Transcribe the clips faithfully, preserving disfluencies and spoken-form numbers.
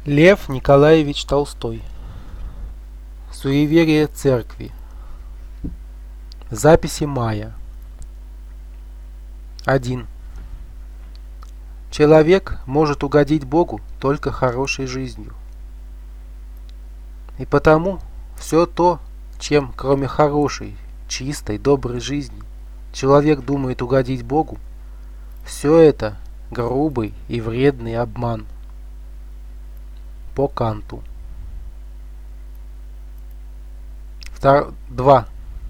Лев Николаевич Толстой. Суеверие церкви. Записи мая. один. Человек может угодить Богу только хорошей жизнью. И потому все то, чем кроме хорошей, чистой, доброй жизни человек думает угодить Богу, все это грубый и вредный обман. По Канту. два.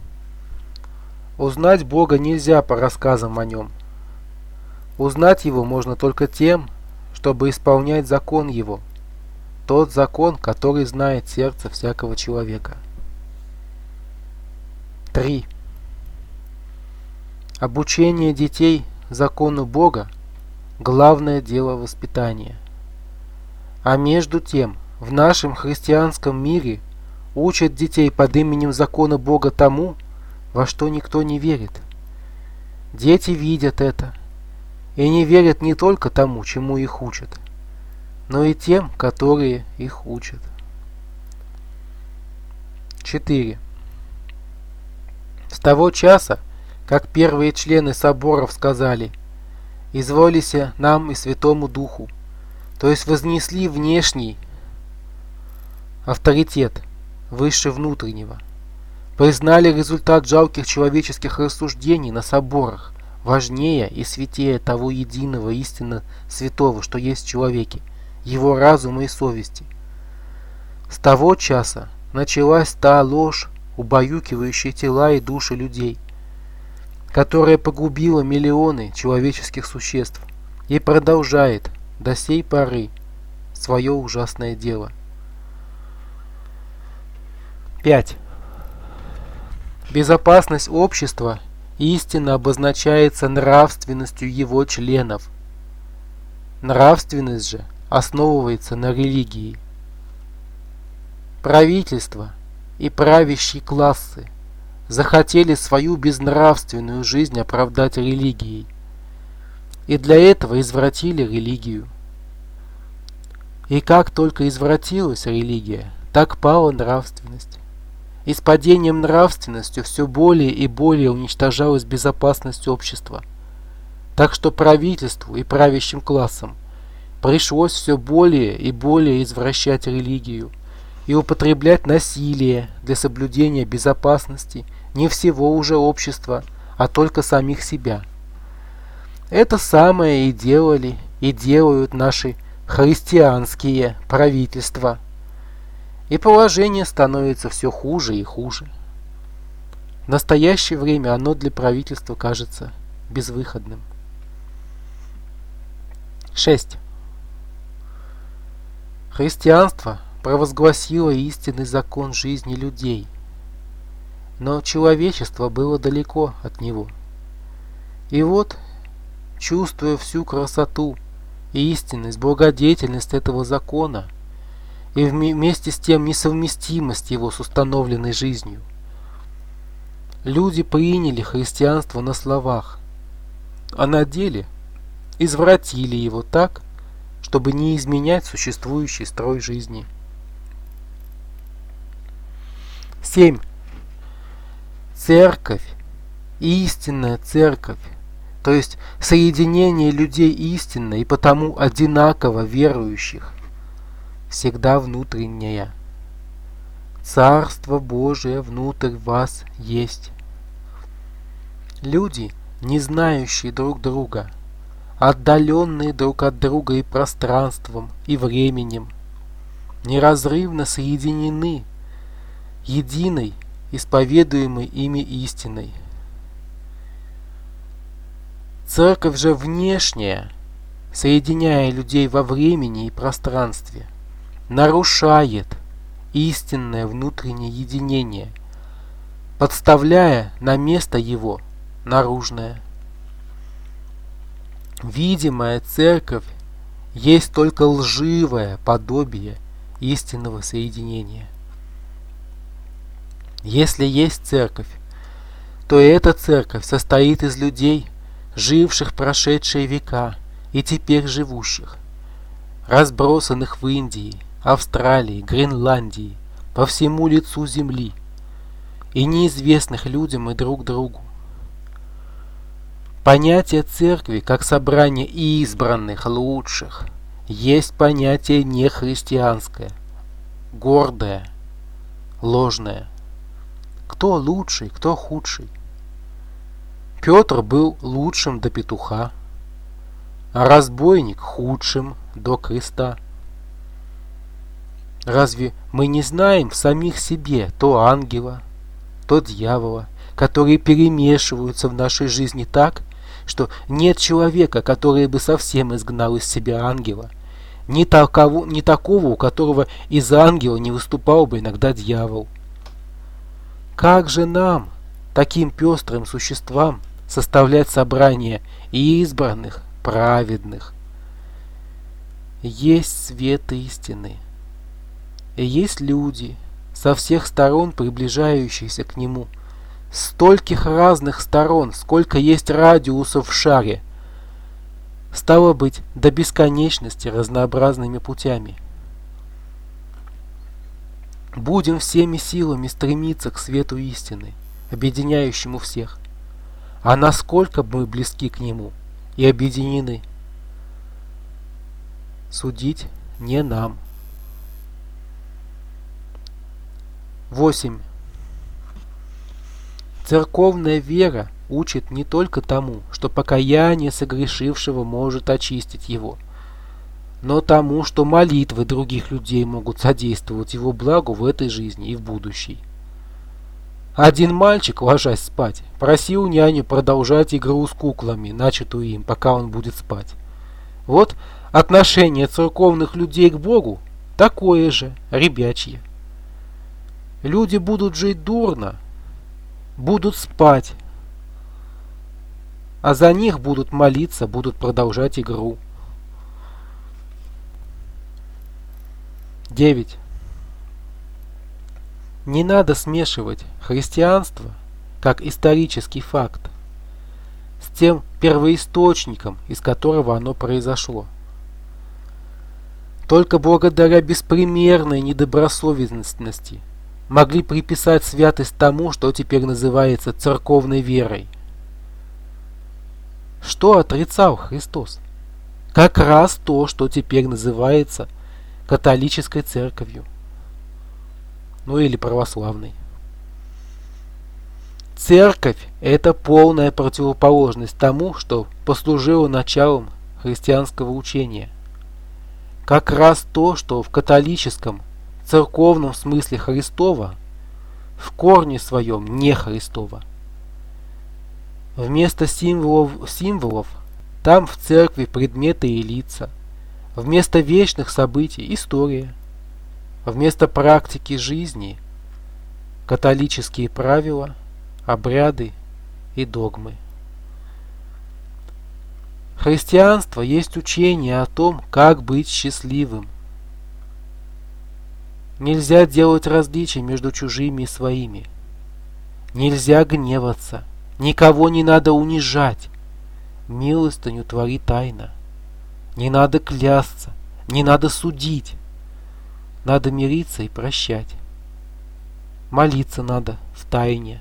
Узнать Бога нельзя по рассказам о нем. Узнать Его можно только тем, чтобы исполнять закон Его, тот закон, который знает сердце всякого человека. три. Обучение детей закону Бога – главное дело воспитания. А между тем, в нашем христианском мире учат детей под именем закона Бога тому, во что никто не верит. Дети видят это и не верят не только тому, чему их учат, но и тем, которые их учат. четыре. С того часа, как первые члены соборов сказали «Изволися нам и Святому Духу», то есть вознесли внешний авторитет выше внутреннего, признали результат жалких человеческих рассуждений на соборах важнее и святее того единого истинно святого, что есть в человеке, его разума и совести. С того часа началась та ложь, убаюкивающая тела и души людей, которая погубила миллионы человеческих существ и продолжает до сей поры свое ужасное дело. пять. Безопасность общества истинно обозначается нравственностью его членов. Нравственность же основывается на религии. Правительство и правящие классы захотели свою безнравственную жизнь оправдать религией, и для этого извратили религию. И как только извратилась религия, так пала нравственность. И с падением нравственности все более и более уничтожалась безопасность общества. Так что правительству и правящим классам пришлось все более и более извращать религию и употреблять насилие для соблюдения безопасности не всего уже общества, а только самих себя. Это самое и делали, и делают наши христианские правительства. И положение становится все хуже и хуже. В настоящее время оно для правительства кажется безвыходным. шесть. Христианство провозгласило истинный закон жизни людей, но человечество было далеко от него. И вот, чувствуя всю красоту и истинность, благодетельность этого закона, и вместе с тем несовместимость его с установленной жизнью, люди приняли христианство на словах, а на деле извратили его так, чтобы не изменять существующий строй жизни. семь. Церковь, истинная церковь, то есть соединение людей истинно и потому одинаково верующих, всегда внутренняя. Царство Божие внутрь вас есть. Люди, не знающие друг друга, отдаленные друг от друга и пространством, и временем, неразрывно соединены единой, исповедуемой ими истиной. Церковь же внешняя, соединяя людей во времени и пространстве, нарушает истинное внутреннее единение, подставляя на место его наружное. Видимая церковь есть только лживое подобие истинного соединения. Если есть церковь, то эта церковь состоит из людей, живших прошедшие века и теперь живущих, разбросанных в Индии, Австралии, Гренландии, по всему лицу земли, и неизвестных людям и друг другу. Понятие церкви как собрание избранных, лучших, есть понятие нехристианское, гордое, ложное. Кто лучший, кто худший? Петр был лучшим до петуха, а разбойник худшим до креста. Разве мы не знаем в самих себе то ангела, то дьявола, которые перемешиваются в нашей жизни так, что нет человека, который бы совсем изгнал из себя ангела, ни такого, ни такого, у которого из ангела не выступал бы иногда дьявол. Как же нам, таким пестрым существам, составлять собрание избранных, праведных? Есть свет истины, и есть люди, со всех сторон приближающиеся к нему, стольких разных сторон, сколько есть радиусов в шаре, стало быть, до бесконечности разнообразными путями. Будем всеми силами стремиться к свету истины, объединяющему всех. А насколько мы близки к нему и объединены, судить не нам. восемь. Церковная вера учит не только тому, что покаяние согрешившего может очистить его, но тому, что молитвы других людей могут содействовать его благу в этой жизни и в будущей. Один мальчик, ложась спать, просил няню продолжать игру с куклами, начатую им, пока он будет спать. Вот отношение церковных людей к Богу такое же, ребячье. Люди будут жить дурно, будут спать, а за них будут молиться, будут продолжать игру. девять. Не надо смешивать христианство как исторический факт с тем первоисточником, из которого оно произошло. Только благодаря беспримерной недобросовестности могли приписать святость тому, что теперь называется церковной верой. Что отрицал Христос? Как раз то, что теперь называется католической церковью, ну или православной. Церковь – это полная противоположность тому, что послужило началом христианского учения. Как раз то, что в католическом, церковном смысле Христова, в корне своем не Христово. Вместо символов, символов там в церкви предметы и лица, вместо вечных событий – история, вместо практики жизни – католические правила, обряды и догмы. Христианство есть учение о том, как быть счастливым. Нельзя делать различия между чужими и своими. Нельзя гневаться. Никого не надо унижать. Милостыню твори тайно. Не надо клясться. Не надо судить. Надо мириться и прощать. Молиться надо в тайне.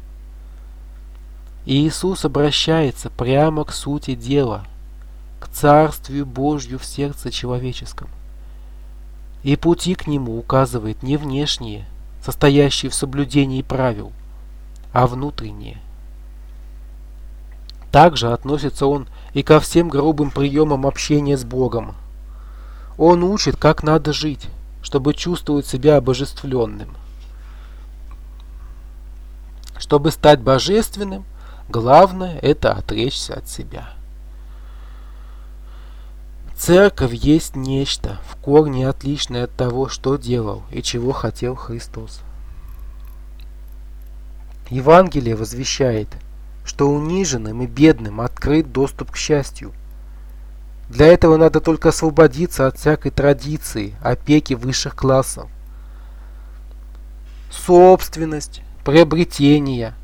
И Иисус обращается прямо к сути дела, к Царствию Божью в сердце человеческом. И пути к нему указывает не внешние, состоящие в соблюдении правил, а внутренние. Также относится он и ко всем грубым приемам общения с Богом. Он учит, как надо жить, чтобы чувствовать себя обожествленным. Чтобы стать божественным, главное – это отречься от себя. Церковь есть нечто, в корне отличное от того, что делал и чего хотел Христос. Евангелие возвещает, что униженным и бедным открыт доступ к счастью. Для этого надо только освободиться от всякой традиции, опеки высших классов. Собственность, приобретение,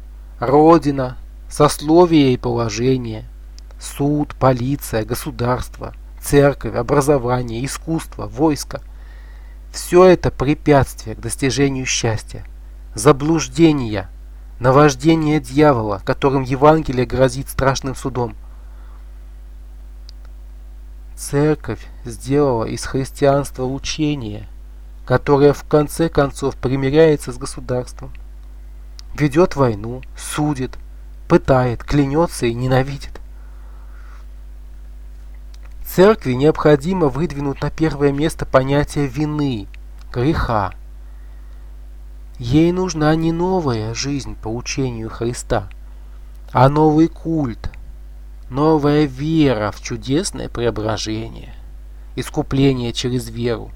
родина, сословие и положение, суд, полиция, государство, церковь, образование, искусство, войско – все это препятствие к достижению счастья, заблуждения, наваждение дьявола, которым Евангелие грозит страшным судом. Церковь сделала из христианства учение, которое в конце концов примиряется с государством, ведет войну, судит, пытает, клянется и ненавидит. Церкви необходимо выдвинуть на первое место понятие вины, греха. Ей нужна не новая жизнь по учению Христа, а новый культ, новая вера в чудесное преображение, искупление через веру.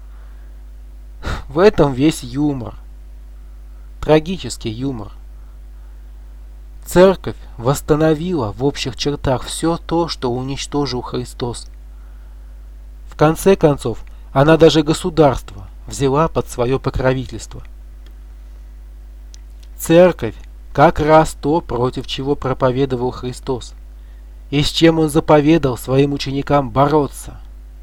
В этом весь юмор, трагический юмор. Церковь восстановила в общих чертах все то, что уничтожил Христос. В конце концов, она даже государство взяла под свое покровительство. Церковь как раз то, против чего проповедовал Христос, и с чем Он заповедал своим ученикам бороться.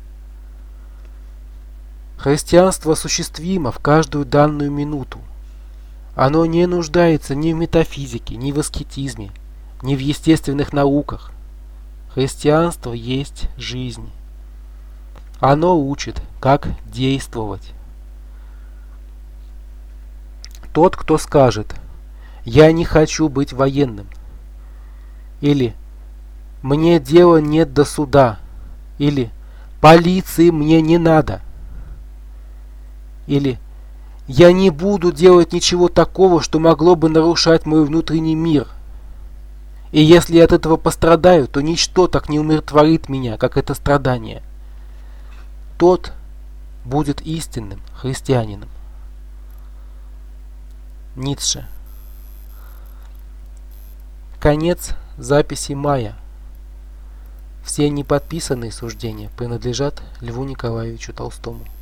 Христианство осуществимо в каждую данную минуту. Оно не нуждается ни в метафизике, ни в аскетизме, ни в естественных науках. Христианство есть жизнь. Оно учит, как действовать. Тот, кто скажет: «Я не хочу быть военным», или «Мне дела нет до суда», или «Полиции мне не надо», или «Я не буду делать ничего такого, что могло бы нарушать мой внутренний мир. И если я от этого пострадаю, то ничто так не умиротворит меня, как это страдание», тот будет истинным христианином. Ницше. Конец записи мая. Все неподписанные суждения принадлежат Льву Николаевичу Толстому.